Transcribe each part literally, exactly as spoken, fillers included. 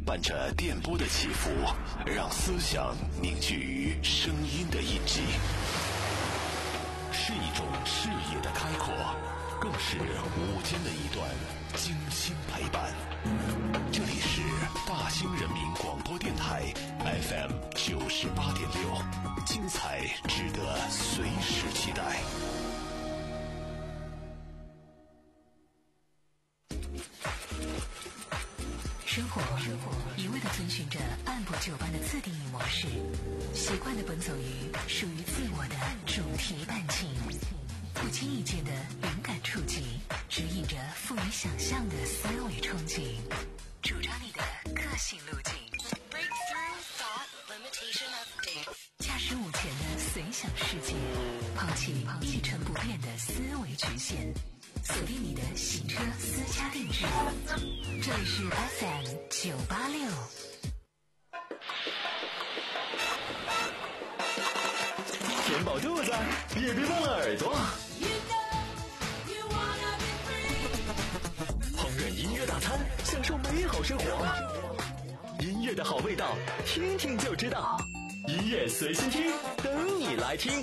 伴着电波的起伏，让思想凝聚于声音的印记，是一种视野的开阔，更是午间的一段精心陪伴。这里是大兴人民广播电台 F M 九十八点六，精彩值得随时期待。 生活一味地遵循着按部就班的自定义模式，习惯地奔走于属于自我的主题伴境，不经意间的灵感触及，指引着富于想象的思维憧憬，主张你的个性路径。驾驶午前的随想世界，抛弃一成不变的思维局限，锁定你的洗车私家定制。这里是 F M 九八六。 填饱肚子，也别忘了耳朵。烹饪音乐大餐，享受美好生活。音乐的好味道，听听就知道。音乐随心听，等你来听。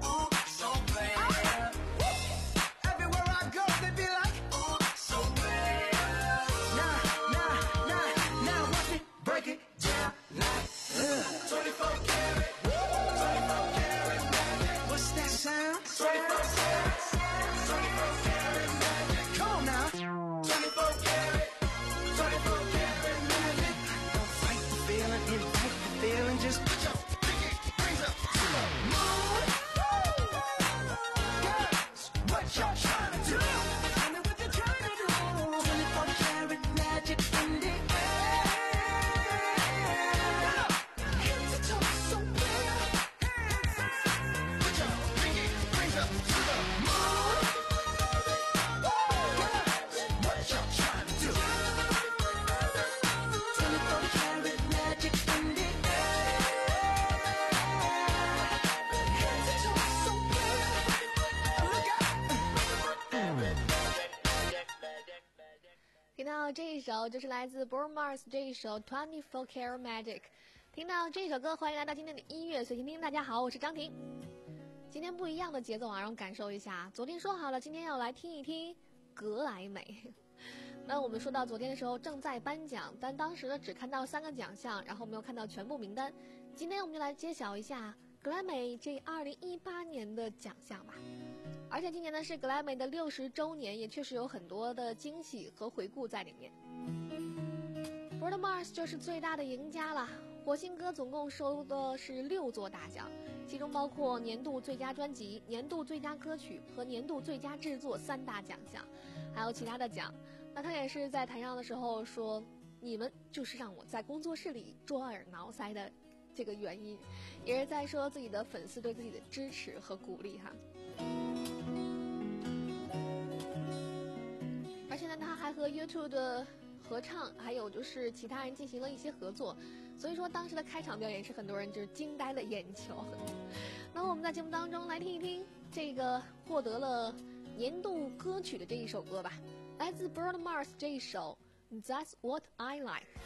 So bad. 到这一首就是来自 Bruno Mars 这一首 twenty-four karat magic。 听到这首歌，欢迎来到今天的音乐随听听。大家好，我是张婷。今天不一样的节奏啊，让我感受一下。昨天说好了，今天要来听一听格莱美。那我们说到昨天的时候正在颁奖，但当时呢只看到三个奖项，然后没有看到全部名单。今天我们就来揭晓一下格莱美这二零一八年的奖项吧。而且今年呢是格莱美的六十周年，也确实有很多的惊喜和回顾在里面。Bruno Mars 就是最大的赢家了，火星哥总共收的是六座大奖，其中包括年度最佳专辑、年度最佳歌曲和年度最佳制作三大奖项，还有其他的奖。那他也是在台上的时候说，你们就是让我在工作室里抓耳挠腮的这个原因，也是在说自己的粉丝对自己的支持和鼓励哈。而且呢，他还和 YouTube 的合唱，还有就是其他人进行了一些合作，所以说当时的开场表演是很多人就是惊呆了眼球。那我们在节目当中来听一听这个获得了年度歌曲的这一首歌吧，来自 Bruno Mars 这一首 That's What I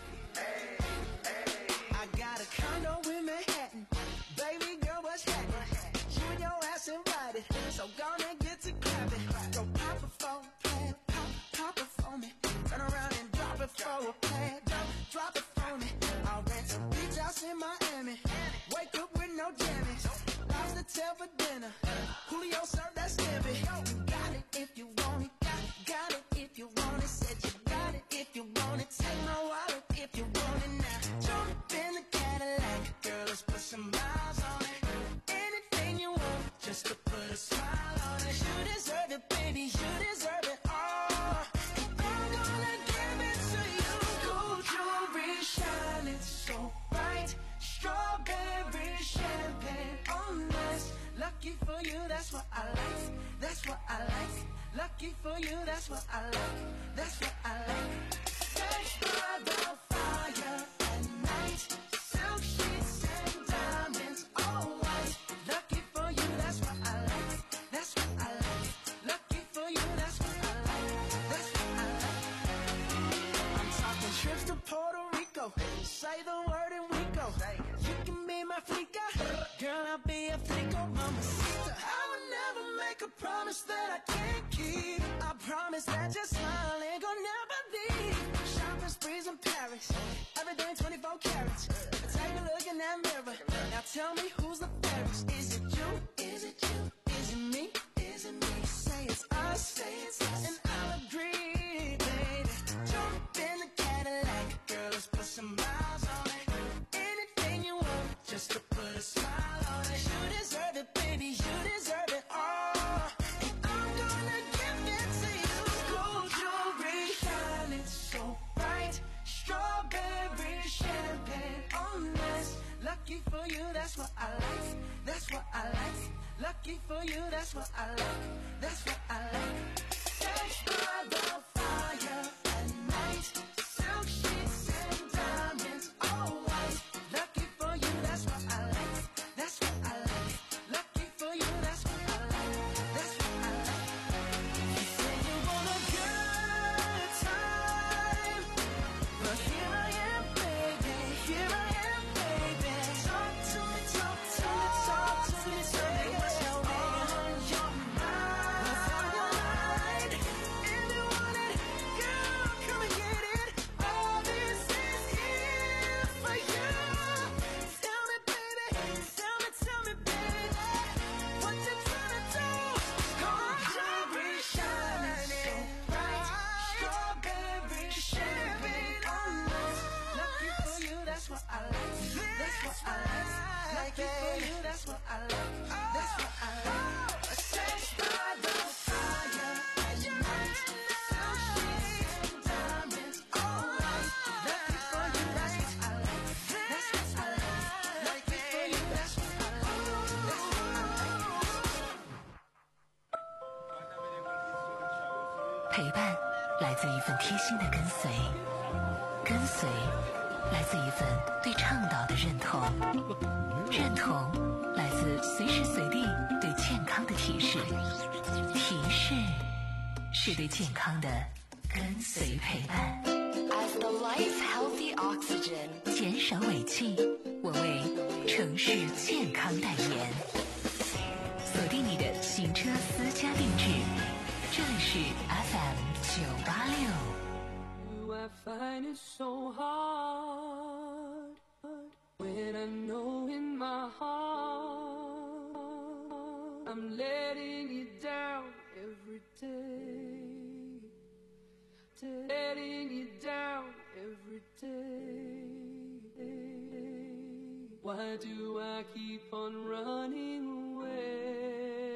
Like。I got a condo in Manhattan, baby girl, what's happening? You and your ass invited, so gonna get to clapping. Go pop it for a plan, pop, pop it for me. Turn around and drop it for a plan, drop, drop it for me. I'll rent a beach house in Miami, wake up with no jammies. Lobster tail for dinner, Julio served that scampi. You got it if you want it, got it, got it if you want it. Said you got it if you want it, take my wallet if you want it now. Jump in the Cadillac, girl, let's put some miles on it. Anything you want, just to put a smile on it. You deserve it, baby, you deserve it all. And I'm gonna give it to you. Gold jewelry shining so bright, strawberry champagne on us. Lucky for you, that's what I like, that's what I like. Lucky for you, that's what I like, that's what I like. Sex by the fire at night, silk sheets and diamonds, all white. Lucky for you, that's what I like, that's what I like. Lucky for you, that's what I like, that's what I like. I'm talking trips to Puerto Rico, say the word and we go. You can be my flica, girl, I'll be a flico, mamacita. I would never make a promise that I can't keep. I promise that your smile ain't gonna never leave. Shopping sprees in Paris, everything twenty-four carats. Take a look in that mirror, now tell me who's the fairest. Is it you? Is it you? Is it me? Is it me? Say it's us, say it's us, and I'll agree, baby. Jump in the Cadillac, girl, let's put some miles on it. Anything you want, just to put a smile on it. You deserve it, baby, you deserve it all. And I'm gonna give it to you. Gold jewelry shining so bright, strawberry champagne on us. Lucky for you, that's what I like, that's what I like. Lucky for you, that's what I like, that's what I like. Sex by the fire at night, silk sheets and diamonds, all white. Lucky for you, that's what I like, that's what I like. Lucky for you, that's what I like, that's what I like. You say you want a good time, well here I am, baby, here I am, baby. Talk to me, talk to me, talk to me, say what's on your mind, what's on your mind. If you want it, girl, come and get it. All this is here for you. Tell me, baby, tell me, tell me, baby, what you tryna do? Gold jewelry shining so bright, strawberry champagne on us. Lucky for you, that's what I like, that's what I like. Lucky for you, that's what I like, that's what I like. Sex by the fire at night, silk sheets and diamonds, all white. Lucky for you, that's what I like, that's what I like. Lucky for you, that's what I like, that's what I like. 陪伴来自一份贴心的跟随，跟随来自一份对倡导的认同，认同来自随时随地对健康的提示，提示是对健康的跟随陪伴。 The Life Healthy Oxygen， 减少尾气，我为城市健康代言。锁定你的行车私家定制，这里是 F M 九八六。 I find it so hard when I know in my heart I'm letting you down every day, letting you down every day. Why do I keep on running away?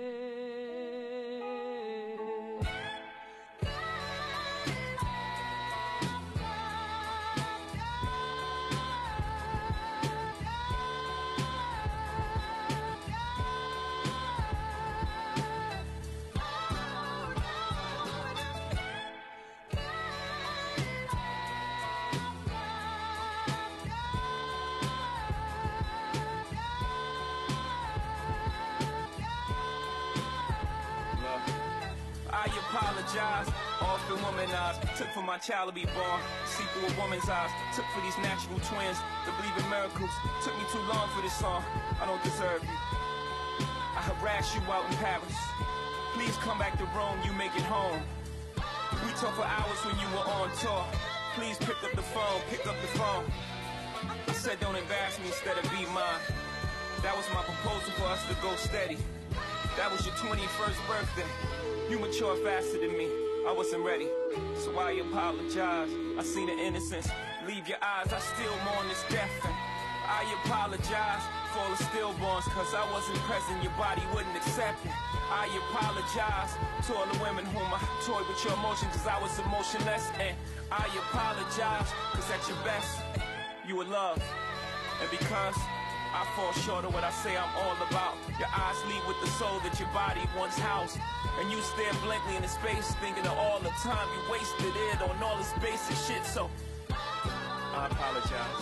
Apologize, often womanized, took for my child to be born, see through a woman's eyes, took for these natural twins to believe in miracles, took me too long for this song, I don't deserve you, I harassed you out in Paris, please come back to Rome, you make it home, we talked for hours when you were on tour, please pick up the phone, pick up the phone, I said don't embarrass me instead of be mine, that was my proposal for us to go steady, that was your twenty-first birthday. You mature faster than me, I wasn't ready, so I apologize. I seen the innocence, leave your eyes, I still mourn this death. And I apologize for all the stillborns, cause I wasn't present, your body wouldn't accept it. I apologize to all the women whom I toyed with your emotions, cause I was emotionless. And I apologize, cause at your best, you were love. And because I fall short of what I say I'm all about, your eyes lead with the soul that your body once housed. And you stare blankly into space, thinking of all the time you wasted it on all this basic shit, so I apologize.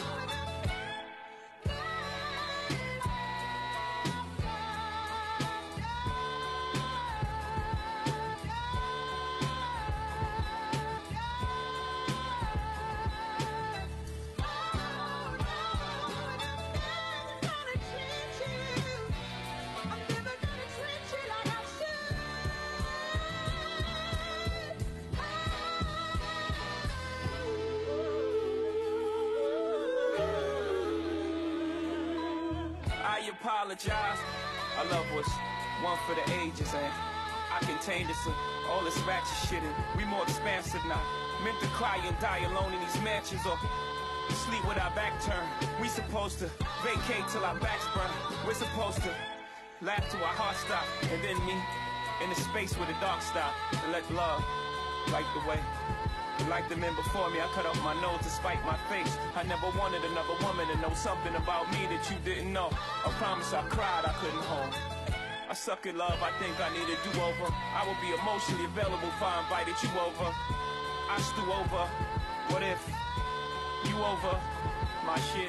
I apologize. Our love was one for the ages, and I contained this, uh, all this ratchet shit, and we more expansive now. Meant to cry and die alone in these mansions, or sleep with our back turned. We supposed to vacate till our backs burn. We're supposed to laugh till our hearts stop, and then me in the space where the dark stop, and let love light the way. Like the men before me, I cut off my nose to spite my face. I never wanted another woman to know something about me that you didn't know. I promise I cried, I couldn't hold. I suck at love, I think I need a do-over. I will be emotionally available if I invited you over. I stew over, what if you over my shit?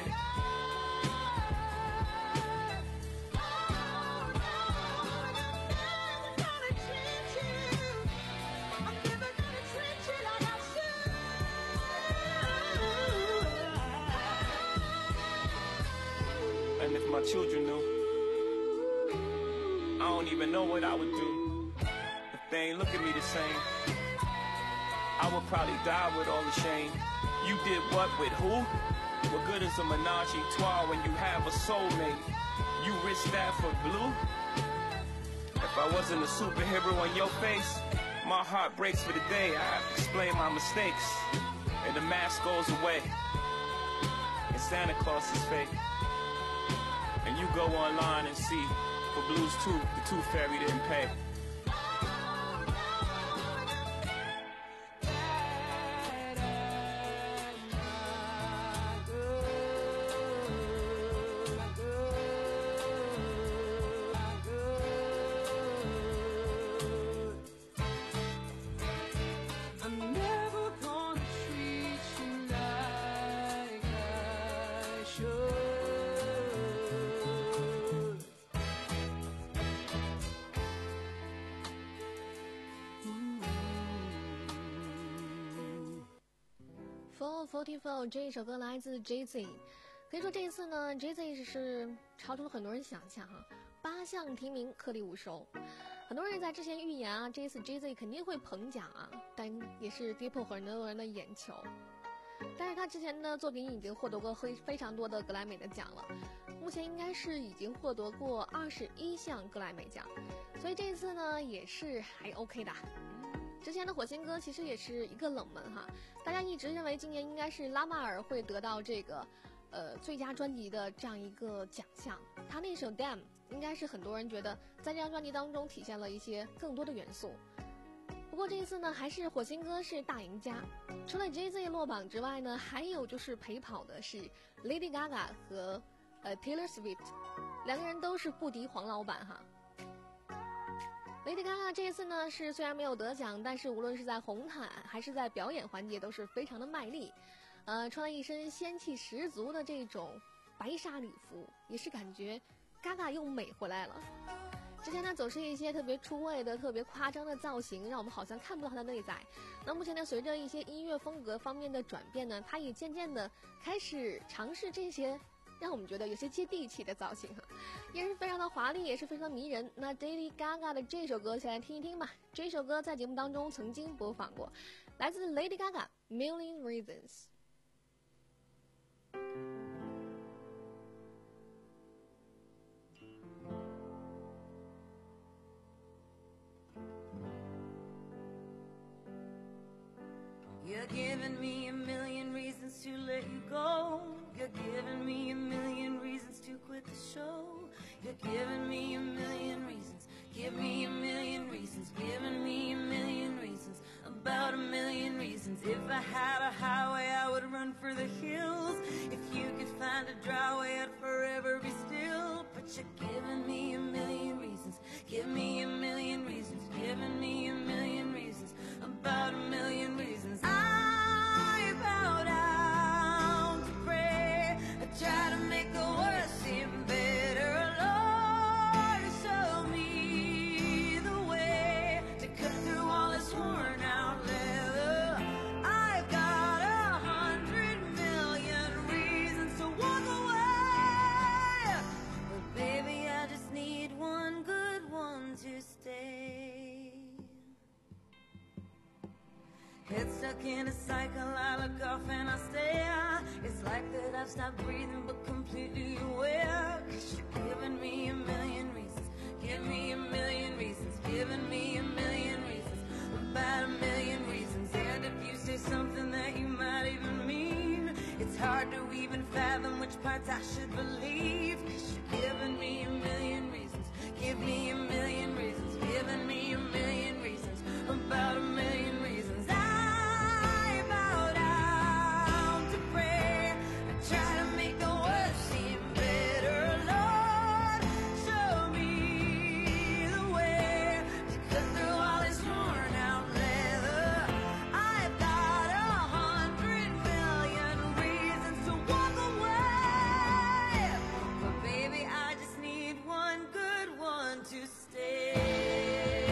And if my children knew, I don't even know what I would do if they ain't look at me the same. I would probably die with all the shame. You did what with who? What good is a menage a trois when you have a soulmate? You risk that for blue? If I wasn't a superhero on your face, my heart breaks for the day. I have to explain my mistakes, and the mask goes away, and Santa Claus is fake. And you go online and see, for Blues two, the Tooth Fairy didn't pay. I'm never gonna treat you like I should. 四十四这一首歌来自 J Z， 可以说这一次呢 J Z 是超出了很多人想象哈，八项提名颗粒无收。很多人在之前预言啊，这一次 J Z 肯定会捧奖啊，但也是跌破很多人的眼球。但是他之前的作品已经获得过非非常多的格莱美的奖了，目前应该是已经获得过二十一项格莱美奖，所以这一次呢也是还 OK 的。之前的火星哥其实也是一个冷门哈，大家一直认为今年应该是拉马尔会得到这个呃最佳专辑的这样一个奖项，他那首 Damn 应该是很多人觉得在这张专辑当中体现了一些更多的元素。不过这一次呢，还是火星哥是大赢家。除了 J Z 落榜之外呢，还有就是陪跑的是 Lady Gaga 和呃 Taylor Swift， 两个人都是不敌黄老板哈。Lady Gaga 这一次呢是虽然没有得奖，但是无论是在红毯还是在表演环节都是非常的卖力，呃，穿了一身仙气十足的这种白纱礼服，也是感觉 Gaga 又美回来了。之前呢总是一些特别出位的特别夸张的造型，让我们好像看不到他的内在。那目前呢随着一些音乐风格方面的转变呢，他也渐渐的开始尝试这些让我们觉得有些接地气的造型哈，也是非常的华丽，也是非常的迷人。那 Lady Gaga 的这首歌先来听一听吧，这首歌在节目当中曾经播放过，来自 Lady Gaga Million Reasons。 You're giving me a million reasons to let you go. You're giving me a million reasons to quit the show. You're giving me a million reasons. Give me a million reasons. Giving me a million reasons. About a million reasons. If I had a highway, I would run for the hills. If you could find a dry way, I'd forever be still. But you're giving me a million reasons. Give me a million reasons. Giving me a million reasons. About a million reasons. I bow down to pray. I try to make the worst seem better. Lord, show me the way to cut through all this worn out leather. I've got a hundred million reasons to walk away, but baby, I just need one good one to stay. Head stuck in a cycle, I look off and I stare. It's like that I've stopped breathing but completely aware. Cause you're giving me a million reasons. Give me a million reasons. Giving me a million reasons. About a million reasons. And if you say something that you might even mean, it's hard to even fathom which parts I should believe. Cause you're giving me a million reasons. Give me a million reasons. Giving me a million reasons. About a million reasons. I bow down to pray. I try to make the world seem better. Lord, show me the way to cut through all this worn out leather. I've got a hundred million reasons to walk away, but baby, I just need one good one to stay.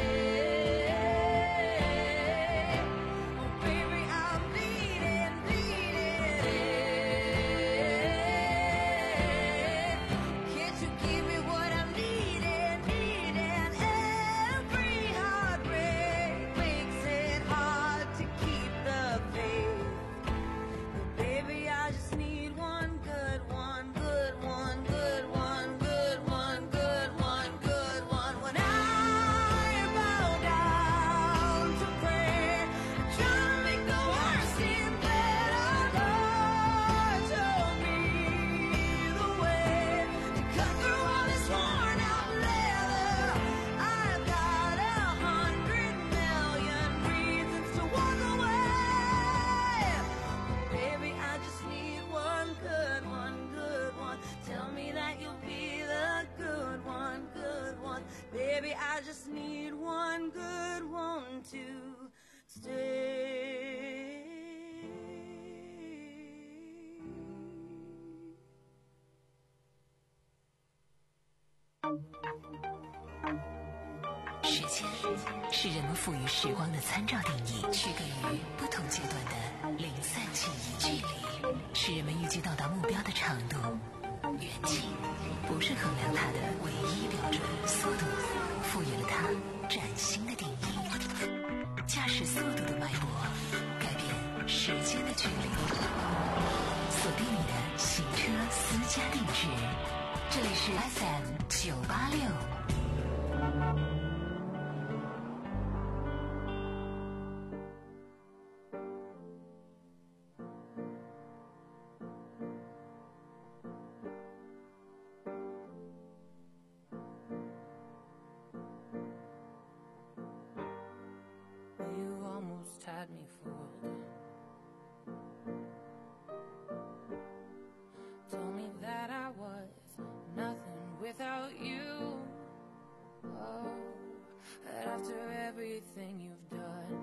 Baby, I just need one good one to stay. 世间是人们赋予时光的参照定义，区隔于不同阶段的零散记忆。距离是人们预计到达目标的长度，远近不是衡量它的唯一标准。速度赋予了它崭新的定义，驾驶速度的脉搏改变时间的距离。锁定你的行车私家定制，这里是 F M 九八六。 Had me fooled. Told me that I was nothing without you. Oh, but after everything you've done,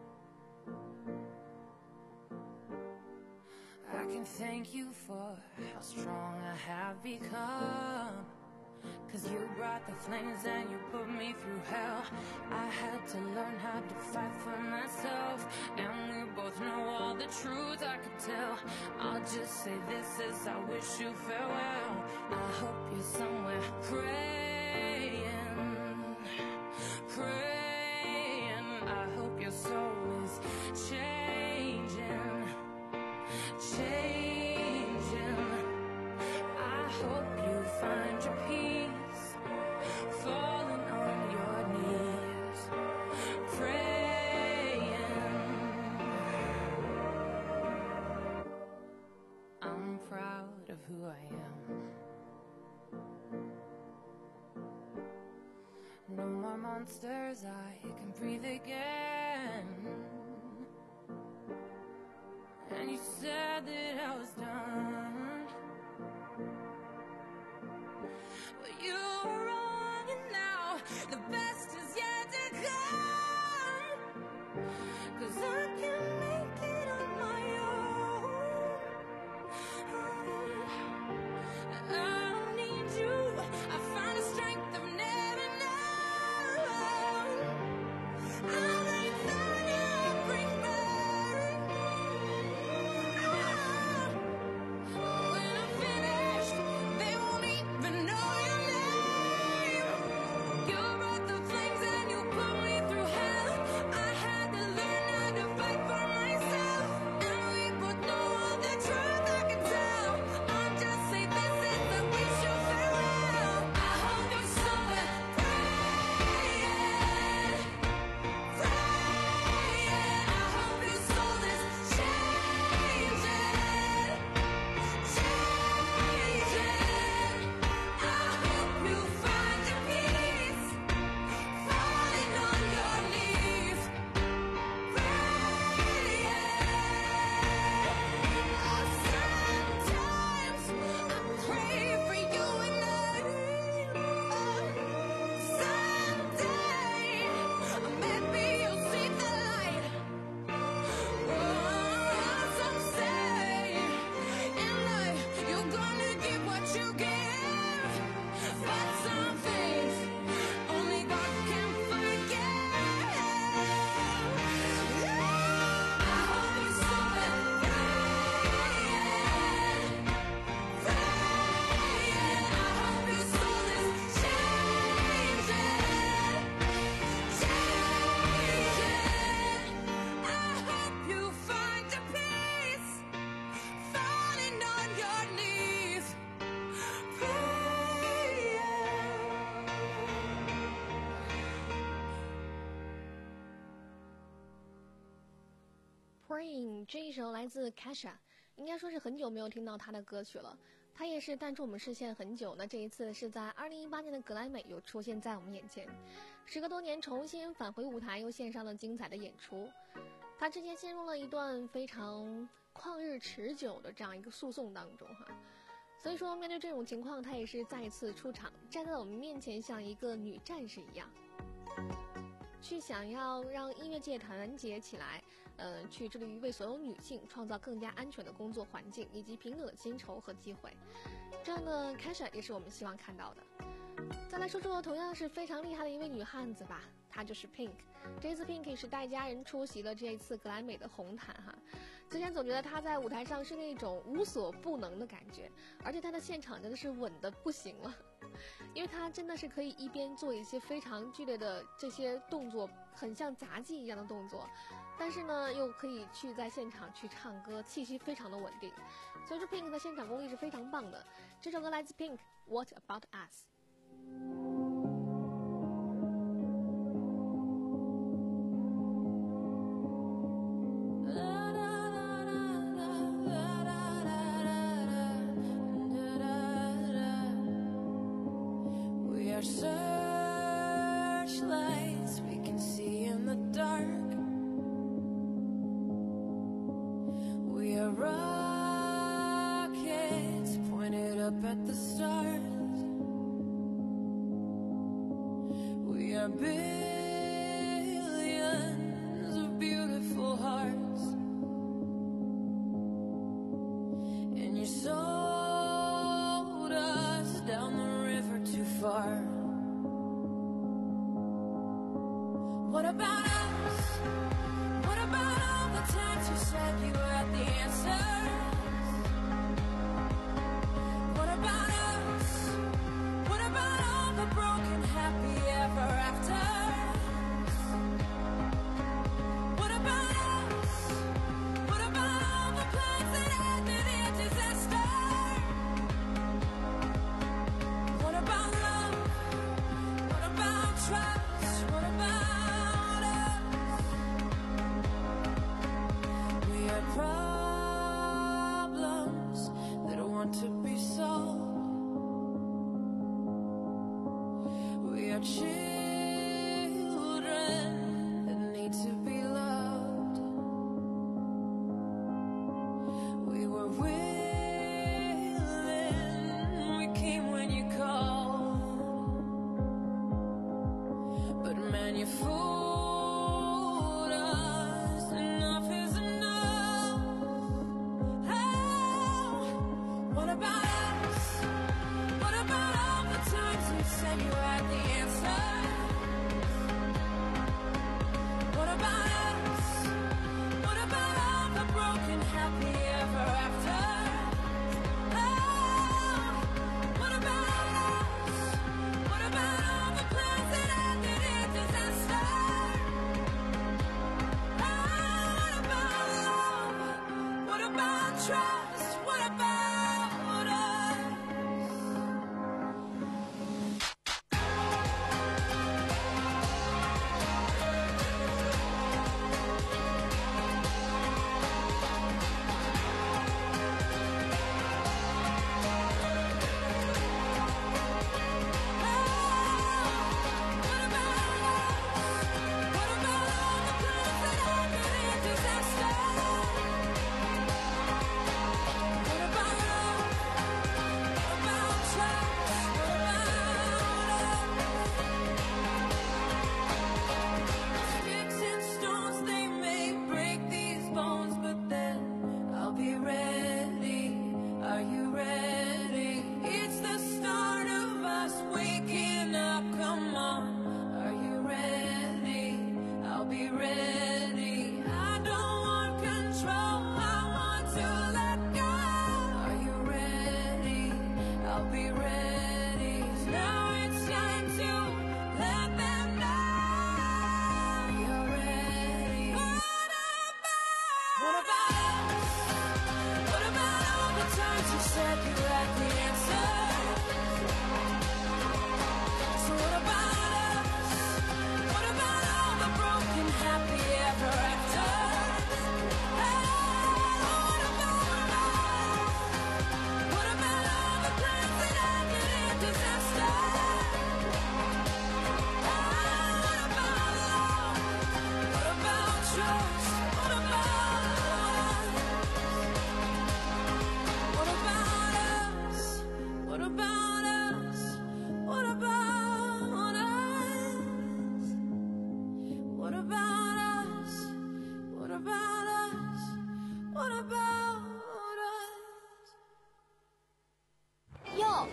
I can thank you for how strong I have become. Cause you brought the flames and you put me through hell. I had to learn how to fight for myself, and we both know all the truth I could tell. I'll just say this as I wish you farewell. I hope you're somewhere praying, praying. I hope your soul is changing, changing. I hope you find your peace, falling on your knees, praying. I'm proud of who I am. No more monsters, I can breathe again. And you said that I was done, but you were wrong, and now the best is yet to come. Cause I can make it on my own. I don't need you, I find a strength I've never known. I'll make that you bring back. When I'm finished, they won't even know your name. You brought the flames and you put me through hell. I had to learn how to fight for myself, and we both know all the truth I can tell. I'll just say this is I wish you farewell. I hope you're somewhere praying, praying. I hope your soul is changing, changing. I hope you find your peace, falling on your knees, praying. Sometimes I pray for you and I. Someday maybe you'll see the light. Some say in life you're gonna give what you give, but some things only God can forgive. I hope you're somewhere praying, praying. I hope your soul is changing, changing. I hope you find your peace, falling on your knees, praying. Praying 这一首来自 Kesha， 应该说是很久没有听到她的歌曲了。她也是淡出我们视线很久，那这一次是在二零一八年的格莱美又出现在我们眼前，时隔多年重新返回舞台，又献上了精彩的演出。她之前陷入了一段非常旷日持久的这样一个诉讼当中哈，所以说面对这种情况，她也是再一次出场，站在我们面前像一个女战士一样，去想要让音乐界团结起来，呃，去致力于为所有女性创造更加安全的工作环境以及平等的薪酬和机会。这样的 Kesha 也是我们希望看到的。 再来说说同样是非常厉害的一位女汉子吧，她就是 Pink。这次 Pink 是带家人出席了这一次格莱美的红毯哈。之前总觉得她在舞台上是那种无所不能的感觉，而且她的现场真的是稳的不行了，因为她真的是可以一边做一些非常剧烈的这些动作，很像杂技一样的动作，但是呢又可以去在现场去唱歌，气息非常的稳定。所以说 Pink 的现场功力是非常棒的。这首歌来自 Pink What About Us。 Searchlights we can see in the dark. We are rockets pointed up at the stars. We are billions of beautiful hearts, and you sold us down the river too far. What about us? What about all the times you said you had the answers? What about us? What about all the broken happy ever afters? What about us? What about all the plans that ended in disaster? What about love? What about trust? What about problems that want to be solved? We are children that need to be loved. We were willing, we came when you called, but man, you fooled.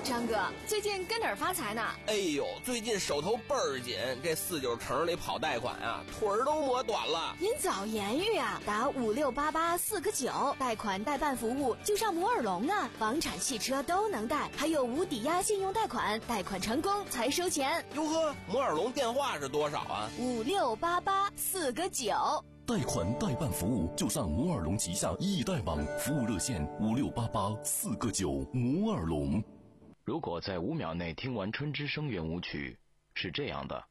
张哥，最近跟哪儿发财呢？ 哎呦，最近手头倍儿紧，这四九城里跑贷款啊，腿儿都磨短了。 您早言语啊，打五六八八四个九，贷款代办服务就上摩尔龙啊，房产、汽车都能贷，还有无抵押信用贷款，贷款成功才收钱。 哟呵，摩尔龙电话是多少啊？ 五六八八四个九。 贷款代办服务就上摩尔龙旗下易贷网，服务热线五六八八四个九。摩尔龙。 如果在五秒内听完春之声圆舞曲，是这样的；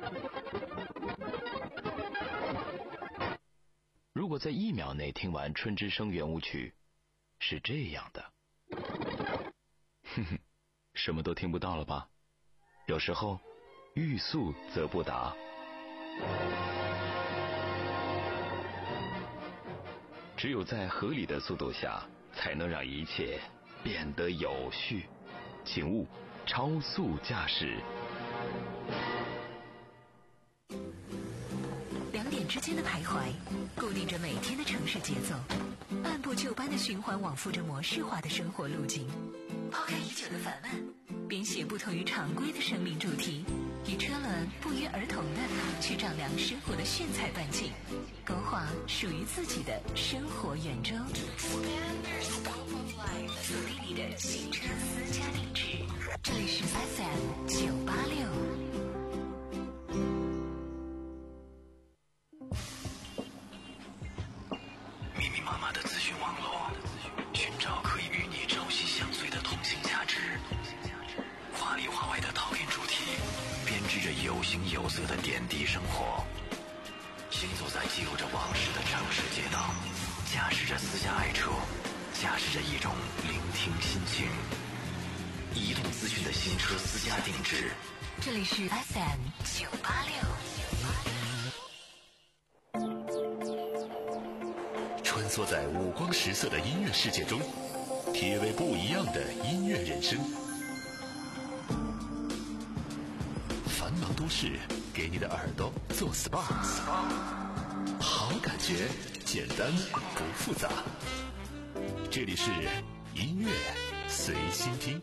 如果在一秒内听完春之声圆舞曲，是这样的。哼哼，什么都听不到了吧？有时候，欲速则不达。只有在合理的速度下，才能让一切变得有序。请勿超速驾驶。 两点之间的徘徊，固定着每天的城市节奏，按部就班的循环往复着模式化的生活路径。抛开已久的烦闷，编写不同于常规的生命主题，与车轮不约而同的去丈量生活的炫彩半径，勾画属于自己的生活圆周。锁定你的新车私家定制，这里是 F M 九八六。 密密麻麻的资讯网络，寻找可以与你朝夕相随的通信价值。华里华外的讨厌主题，编织着有形有色的点滴生活。行走在记录着往事的城市街道，驾驶着私家爱车，驾驶着一种聆听心情。移动资讯的新车私家定制， 这里是 F M 九八六。 穿梭在五光十色的音乐世界中，体味不一样的音乐人生。繁忙都市给你的耳朵做 S P A， 好感觉简单不复杂。这里是音乐随心听。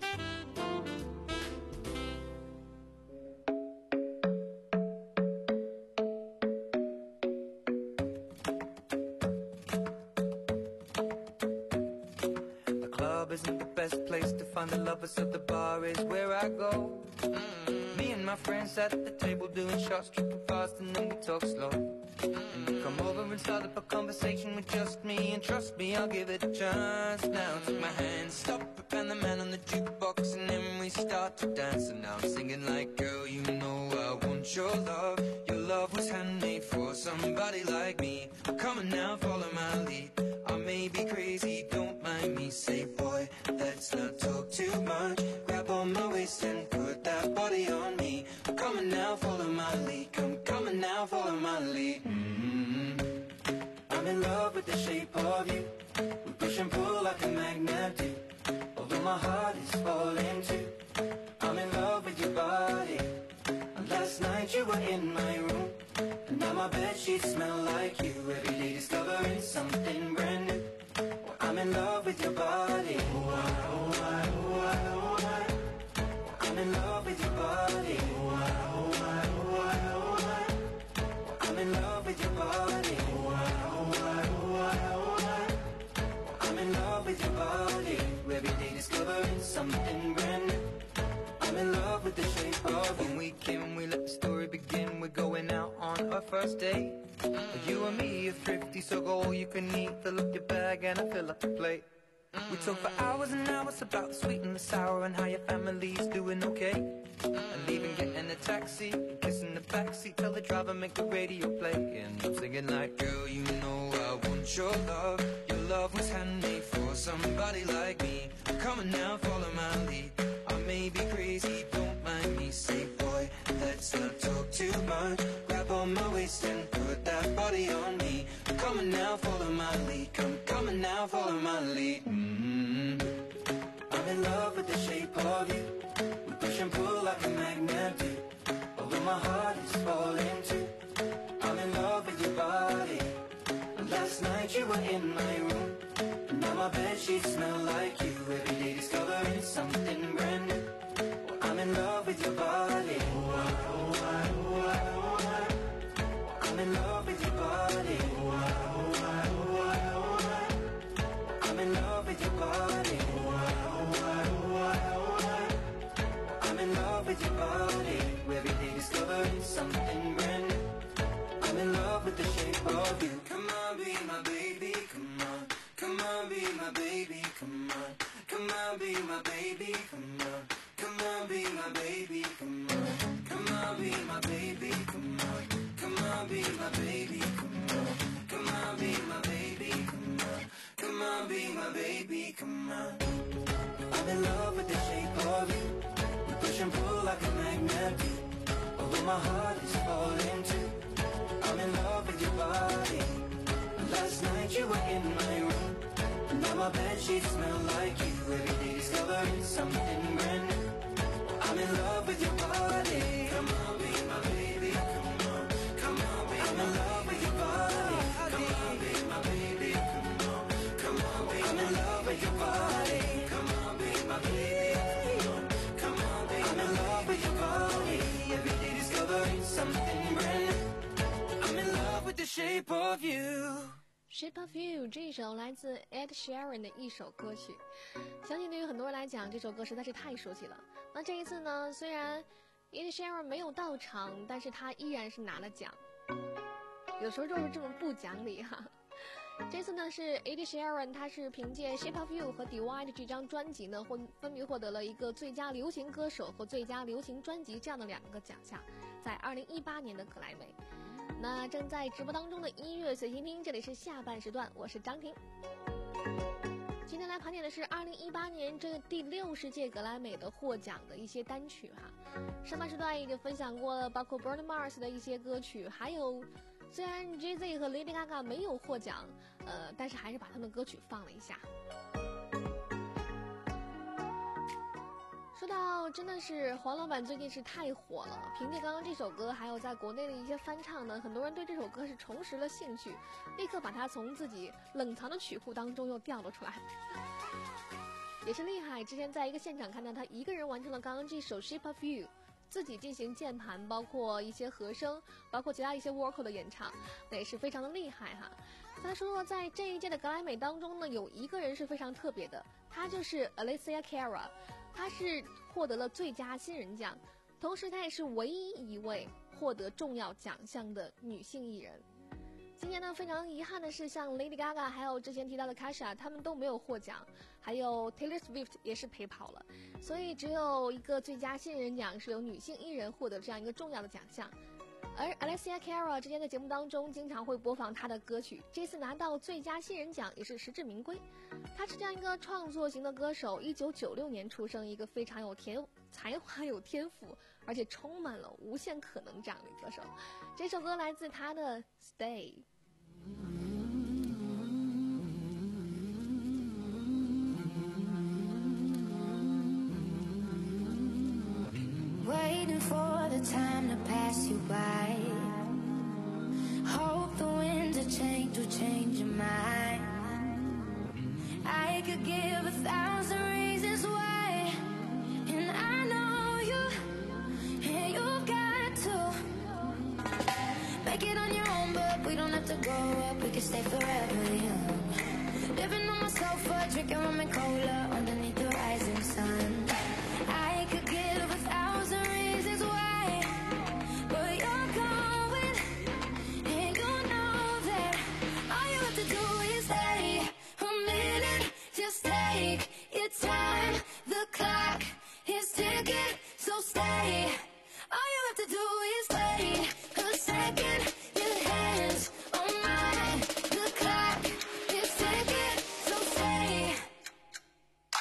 Isn't the best place to find the lovers, so the bar is where I go. Mm-hmm. Me and my friends sat at the table doing shots, tripping fast, and then we talk slow. Mm-hmm. And you come over and start up a conversation with just me, and trust me, I'll give it a chance. Now take my hand, stop it, and the man on the jukebox, and then we start to dance. And now I'm singing like, girl, you know I want your love. Your love was handmade for somebody like me. Come on now, follow my lead. I may be crazy, don't mind me. Say, boy, let's not talk too much. Grab on my waist and put that body on me. Come on now, follow my lead. Come, come on now, follow my lead. Mm-hmm. I'm in love with the shape of you. We push and pull like a magnet do. Although my heart is falling too. I'm in love with your body. And last night you were in my room. And now my bedsheets smell like you. Every day discovering something brand new. I'm in love with your body. Oh, I, oh, I, oh, I, oh, I. I'm in love with your body. Oh, I, oh, I, oh, I, oh, I. I'm in love with your body. Oh, I, oh, I, oh, I, oh, I. I'm in love with your body. Every day discovering something brand new. I'm in love with the shape of you. When we came, we let the story begin. We're going out on our first date. You and me are thrifty, so go all you can eat. Fill up your bag and I fill up the plate. We talk for hours and hours about the sweet and the sour and how your family's doing okay. And even getting a taxi, kissing the backseat, tell the driver make the radio play. And I'm singing like, girl, you know I want your love. Your love was handmade for somebody like me. Come on now, follow my lead. I may be crazy, don't mind me. Say, boy, let's not talk too much. Grab on my waist and put that body on me. Come on now, follow my lead. Come, come on now, follow my lead. Mm-hmm. I'm in love with the shape of you. We push and pull like a magnet do. Although my heart is falling too. I'm in love with your body. And last night you were in my room. And now my bedsheets smell like you. Every day discovering something brand new. in love with your body. I'm in love with your body. I'm in love with your body. I'm in love with your body. Every day discovering something brand new. I'm in love with the shape of you. Come on, be my baby, come on. Come on, be my baby, come on. Come on, be my baby, come on. Come on, be my baby, come on. Come on, be my baby, come on. Come on, be my baby, come on. Come on, be my baby, come on. Come on, be my baby, come on. I'm in love with the shape of you. We push and pull like a magnet do. Although my heart is falling too. I'm in love with your body. Last night you were in my room. Now my bedsheets smell like you. Every day discovering something brand new. I'm in love with your body. Come on, be my baby. Come on, come on, be I'm in love with your body. Come on, be my baby. Come on, come on, be I'm in love with your body. Come on, be my baby. Come on, come on, be I'm in love with your body. Every day discovering something brand new. I'm in love with the shape of you. Shape of You 这一首来自 Ed Sheeran 的一首歌曲，相信对于很多人来讲，这首歌实在是太熟悉了。那这一次呢，虽然 Ed Sheeran 没有到场，但是他依然是拿了奖。有时候就是这么不讲理哈。这次呢是 Ed Sheeran， 他是凭借 Shape of You 和 Divide 这张专辑呢，获分别获得了一个最佳流行歌手和最佳流行专辑这样的两个奖项，在二零一八年的格莱美。那正在直播当中的音乐随心听，这里是下半时段，我是张婷。今天来盘点的是二零一八年这个第六十届格莱美的获奖的一些单曲哈。上半时段已经分享过了，包括 Bruno Mars 的一些歌曲，还有虽然 J Z 和 Lady Gaga 没有获奖，呃，但是还是把他们歌曲放了一下。说到真的是黄老板最近是太火了，凭借刚刚这首歌还有在国内的一些翻唱呢，很多人对这首歌是重拾了兴趣，立刻把它从自己冷藏的曲库当中又调了出来，也是厉害。之前在一个现场看到他一个人完成了刚刚这首 Shape of You， 自己进行键盘，包括一些和声，包括其他一些 vocal 的演唱，那也是非常的厉害哈。再说说在这一届的格莱美当中呢，有一个人是非常特别的，他就是 Alicia Cara， 她是获得了最佳新人奖，同时她也是唯一一位获得重要奖项的女性艺人。今年呢，非常遗憾的是，像 Lady Gaga 还有之前提到的 Kesha， 他们都没有获奖，还有 Taylor Swift 也是陪跑了，所以只有一个最佳新人奖是由女性艺人获得这样一个重要的奖项。而 Alicia Cara 之前在节目当中经常会播放她的歌曲，这次拿到最佳新人奖也是实至名归。她是这样一个创作型的歌手，一九九六年出生，一个非常有天才华、有天赋，而且充满了无限可能这样的歌手。这首歌来自她的 Stay。Waiting for the time to pass you by. Hope the winds of change will change your mind. I could give a thousand reasons why, and I know you, and you've got to make it on your own, but we don't have to grow up, we can stay forever young. Living on my sofa, drinking rum and cola underneath the rising sun. I could give a thousand reasons why, but you're going, and you know that all you have to do is stay a minute. Just take your time, the clock is ticking, so stay. All you have to do is wait a second. Your hands on mine, the clock is ticking, so stay.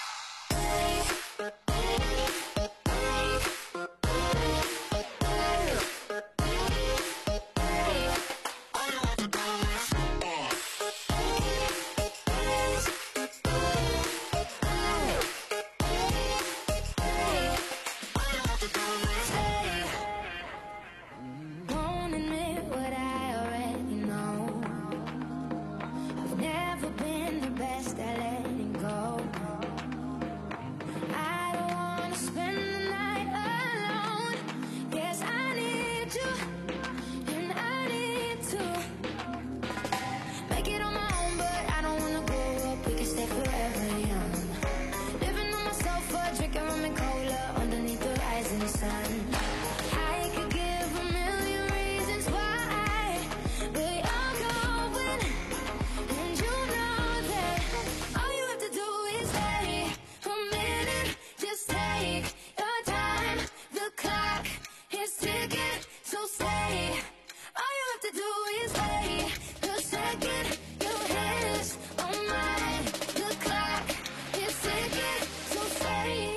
stay. All you have to do is wait. The second your hands on mine, the clock is ticking. So stay.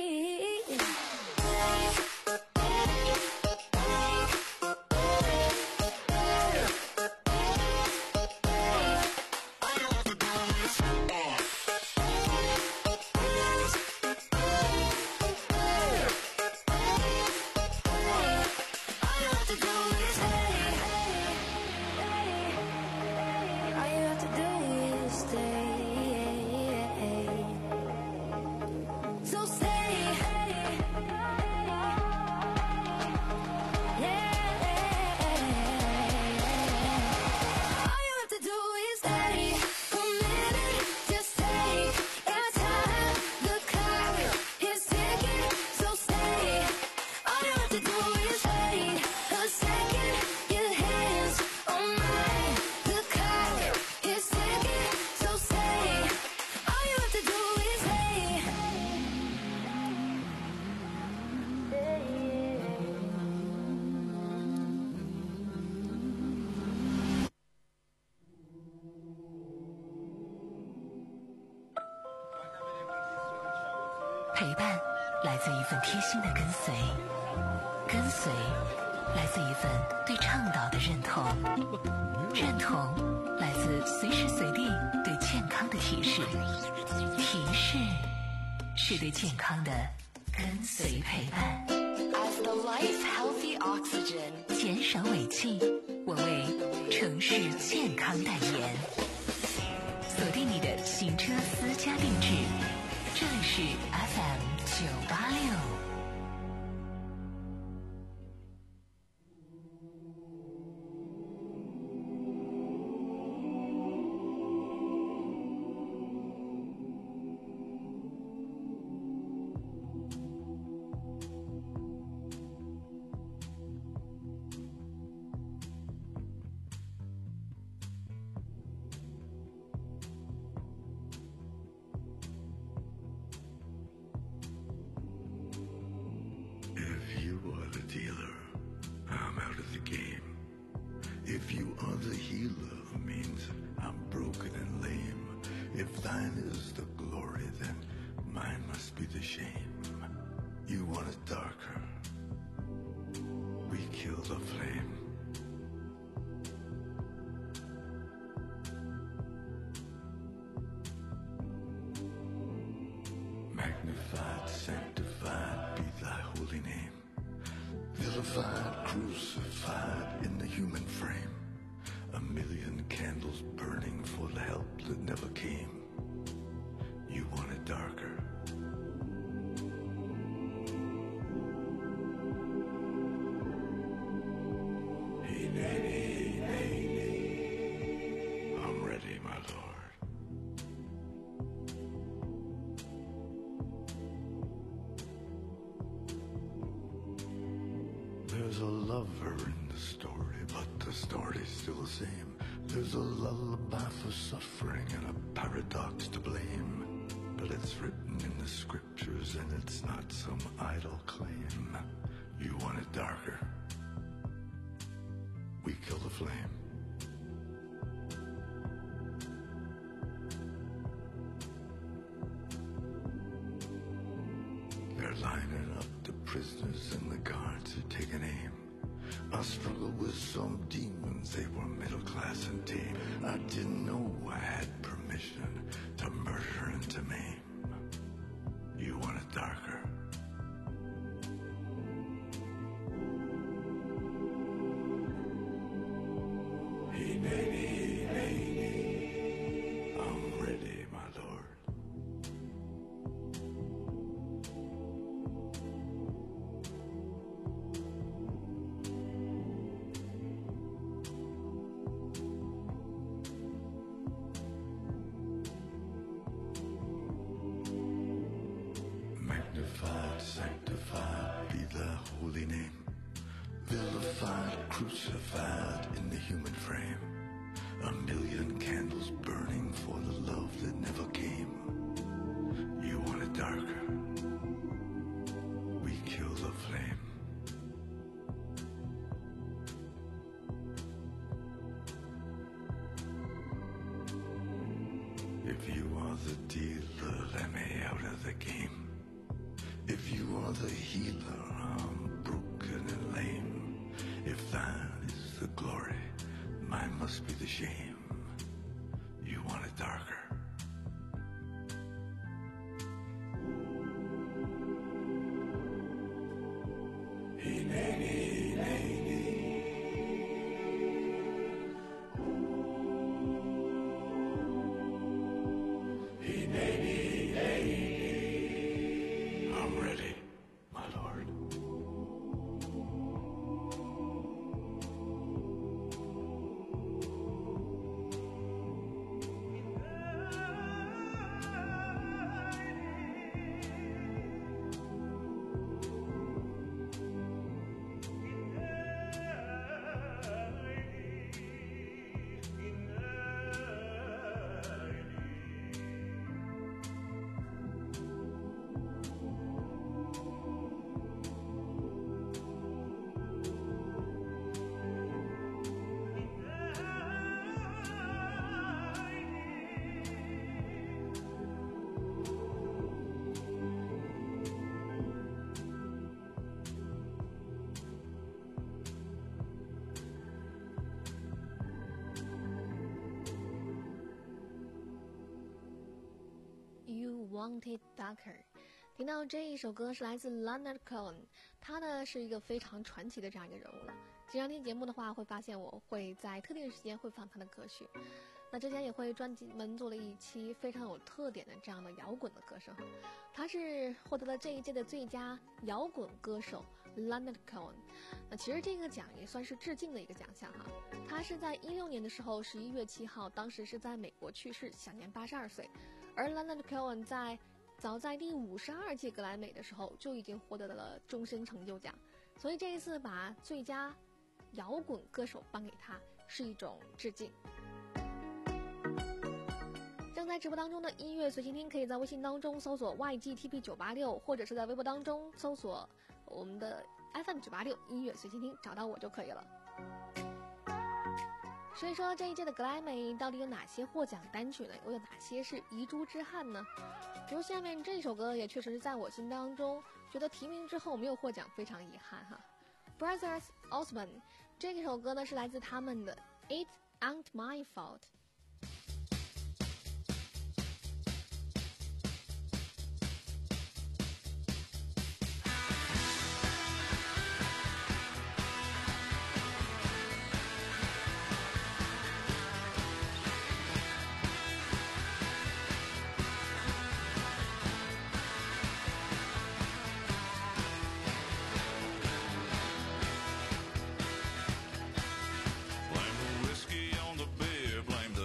陪伴来自一份贴心的跟随，跟随来自一份对倡导的认同，认同来自随时随地对健康的提示，提示是对健康的跟随陪伴。As the life healthy oxygen， 减少尾气，我为城市健康代言。锁定你的行车私家定制，这里是 F M 九八六。 If you are the healer, means I'm broken and lame. If thine is the glory, then mine must be the shame. You want it darker, we kill the flame. Magnified, sanctified be thy holy name. Vilified, crucified in the human frame. A million candles burning for the help that never came. You want it darker. Hey, nay, nay, nay, nay. I'm ready, my lord. There's a lover in the story, but the story's still the same. There's a lullaby for suffering and a paradox to blame. But it's written in the scriptures and it's not some idle claim. You want it darker, we kill the flame. They're lining up the prisoners and the guards are taking aim. I struggled with some demons, they were middle class and tame. I didn't know I had permission to murder and to maim. You want it darker, hey, nay, nay, nay, nay. I'm ready, my lord. Magnified, sanctified be thy holy name. Vilified, crucified in the human frame. A million candles burning for the love that never came. You want it darker, we kill the flame. are the dealer, let me out of the game. If you are the healer, I'm broken and lame. If that is the glory, mine must be the shame. You want it darker. I'm ready, my lord. Wanted Darker。 听到这一首歌是来自 Leonard Cohen， 他呢是一个非常传奇的这样一个人物了。经常听节目的话会发现我会在特定的时间会放他的歌曲，那之前也会专门做了一期非常有特点的这样的摇滚的歌声。他是获得了这一届的最佳摇滚歌手 Leonard Cohen。 那其实这个奖也算是致敬的一个奖项哈。他是在一六年的时候十一月七号，当时是在美国去世，享年八十二岁。而 Leonard Cohen 在早在第五十二届格莱美的时候就已经获得了终身成就奖，所以这一次把最佳摇滚歌手颁给他是一种致敬。正在直播当中的音乐随心听，可以在微信当中搜索 Y G T P 九八六， 或者是在微博当中搜索我们的 F M 九八六音乐随心听，找到我就可以了。所以说这一届的格莱美到底有哪些获奖单曲呢？又有哪些是遗珠之憾呢？比如下面这首歌也确实是在我心当中觉得提名之后没有获奖，非常遗憾哈。Brothers Osborne 这首歌呢是来自他们的 It Ain't My Fault。 Blame the whiskey on the beer, blame the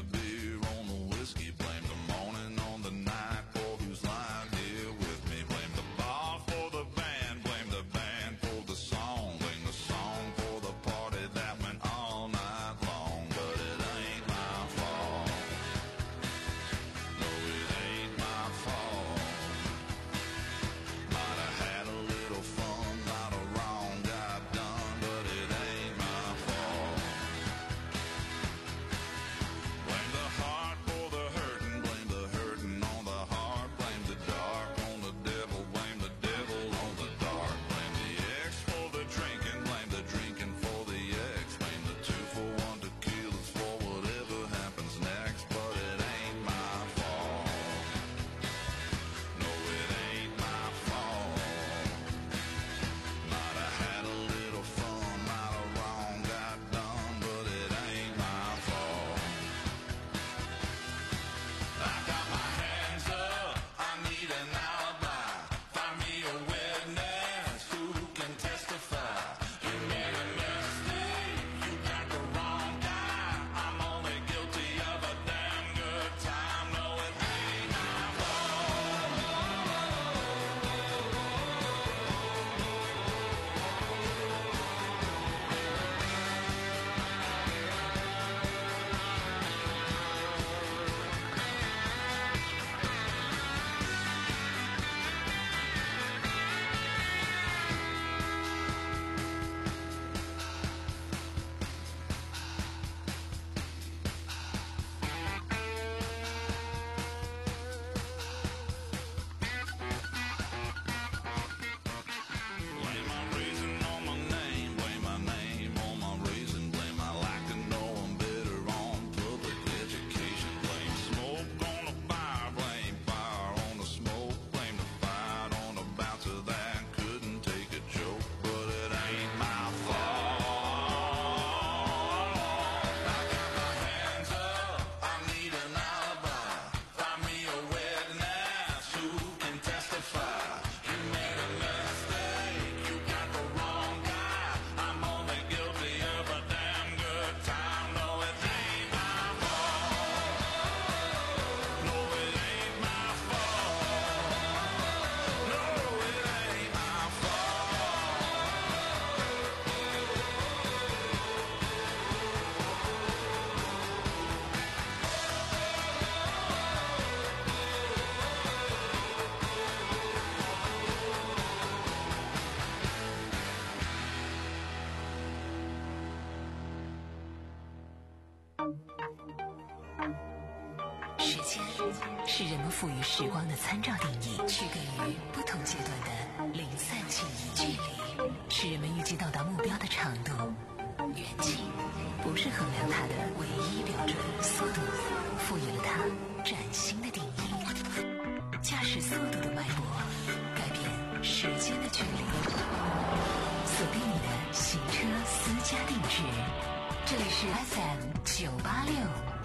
时间是人们赋予时光的参照定义，区隔于不同阶段的零散记忆。距离是人们预计到达目标的长度，远近不是衡量它的唯一标准。速度赋予了它崭新的定义，驾驶速度的脉搏改变时间的距离。锁定你的行车私家定制，这里是 F M 九八六。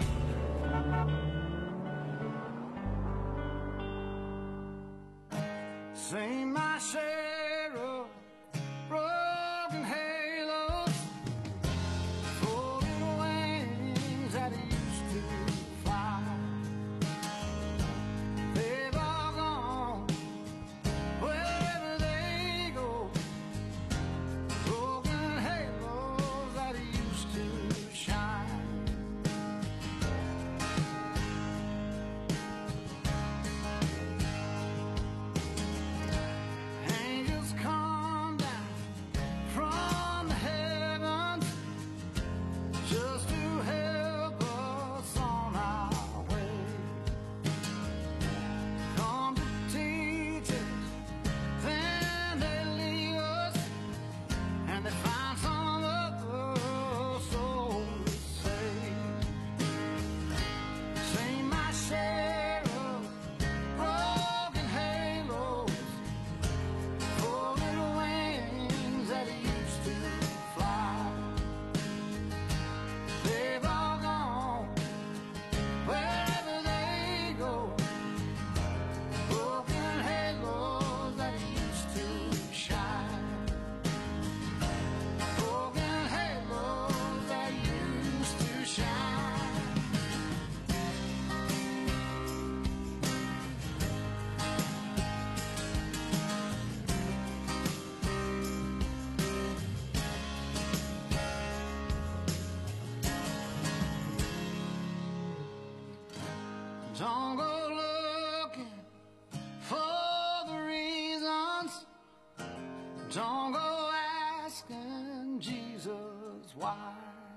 Sing my share of broken halos, folded wings that used to fly. They've all gone wherever they go. Broken halos that used to shine. Angels come down from the heavens just to help us on our way. Come to teach us, then they leave us, and they find some other soul to save. Sing my share of broken halos, folded wings that used to fly. They've all gone wherever they go. Broken halos that used to shine. Broken halos that used to shine. Don't go looking for the reasons. Don't go asking Jesus why.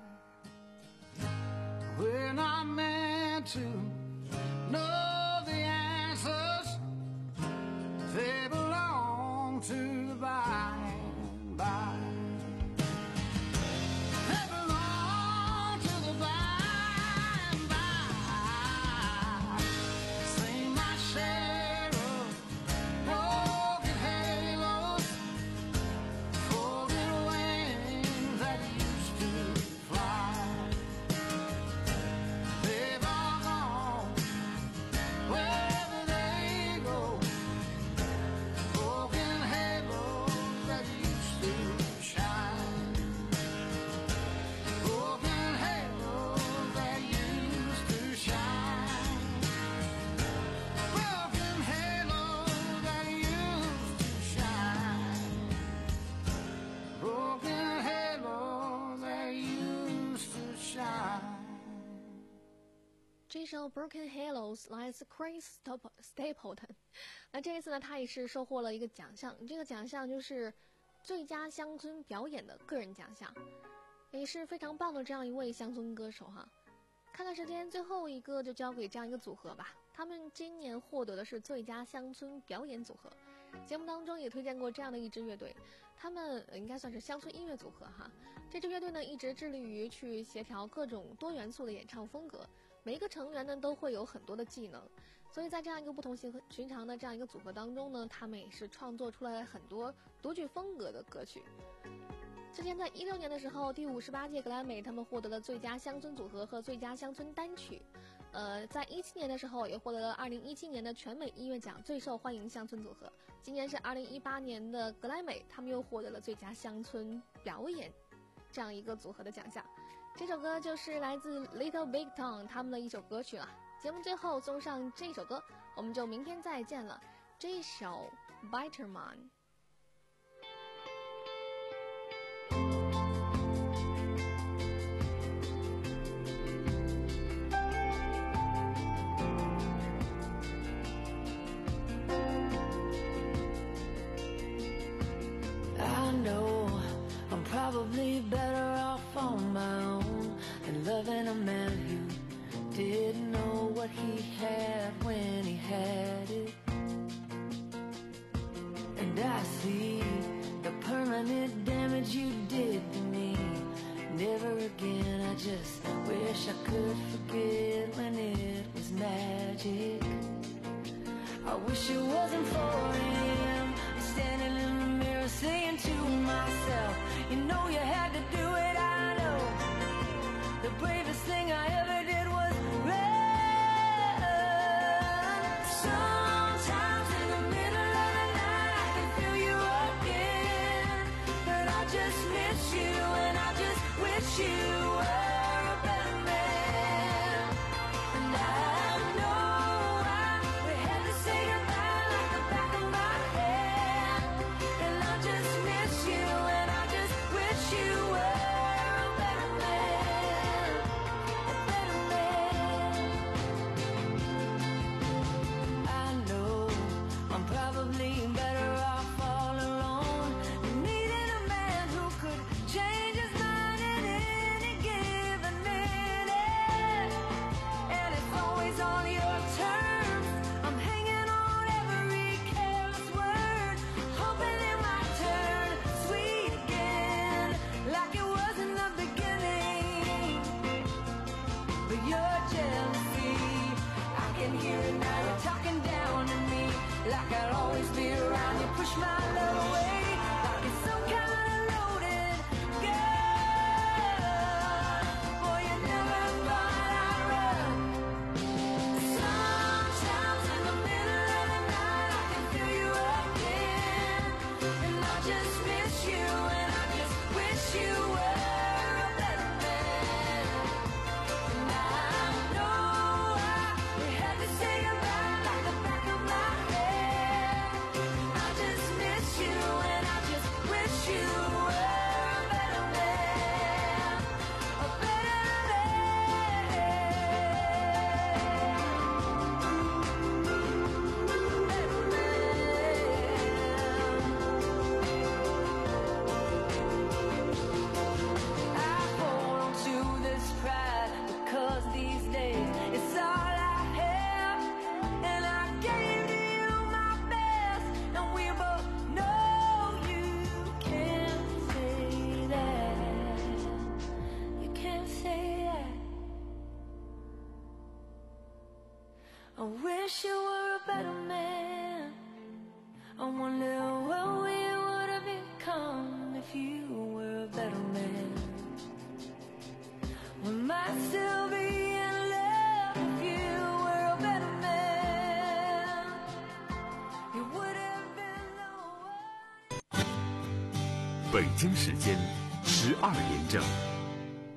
We're not meant to know the answers. They belong to the by and by. They belong to the by and by. Sing my share of broken halos, folded wings that used to fly. They've all gone wherever they go. Broken halos that used to shine. Broken halos that used to shine. Broken halos that used to shine. Broken halos that used to shine. 这首 Broken Halos 来自 Chris Stap- Stapleton。那这一次呢，他也是收获了一个奖项，这个奖项就是最佳乡村表演的个人奖项，也是非常棒的这样一位乡村歌手哈。看看时间，最后一个就交给这样一个组合吧。他们今年获得的是最佳乡村表演组合。节目当中也推荐过这样的一支乐队，他们呃应该算是乡村音乐组合哈。这支乐队呢，一直致力于去协调各种多元素的演唱风格，每一个成员呢都会有很多的技能，所以在这样一个不同寻寻常的这样一个组合当中呢，他们也是创作出来了很多独具风格的歌曲。之前在一六年的时候，第五十八届格莱美他们获得了最佳乡村组合和最佳乡村单曲。呃，在一七年的时候也获得了二零一七年的全美音乐奖最受欢迎乡村组合。今年是二零一八年的格莱美，他们又获得了最佳乡村表演这样一个组合的奖项。这首歌就是来自 Little Big Town 他们的一首歌曲了。节目最后送上这首歌，我们就明天再见了。这一首 Bitterman。 Probably better off on my own than loving a man again. I just wish I could forget when it was magic. I wish it wasn't four a.m. standing in the mirror saying to myself, you know you had to do it. I know the bravest thing I ever did was run. Sometimes in the middle of the night I can feel you again, but I just miss you and I just wish you were a better man. And I know I, we had to say goodbye like the back of my hand, and I just miss you and I just wish you were a better man, a better man. I know I'm probably better off all alone, needing a man who could change his mind in any given minute, and it's always on your terms. I'm hanging on every careless word, hoping it might turn sweet again, like it was in the beginning. But your jealousy, I can hear it now. You're talking down to me, like I'll always be around. You push my love away, like it's some kind of loaded gun. Boy, you never thought I'd run. Sometimes in the middle of the night I can feel you again, and I just miss you and I just wish you were a better man. And I know I, we had to say goodbye like the back of my head. I just miss you and I just wish you were a better man, a better I hold on to this pride because these days it's all I have, and I gave to you my best, and we both know you can't say that. You can't say that. I wish you were a better man. I wonder what we would have become if you were a better man. We might still be in love if you were a better man. You would have been the one. 北京时间十二点整。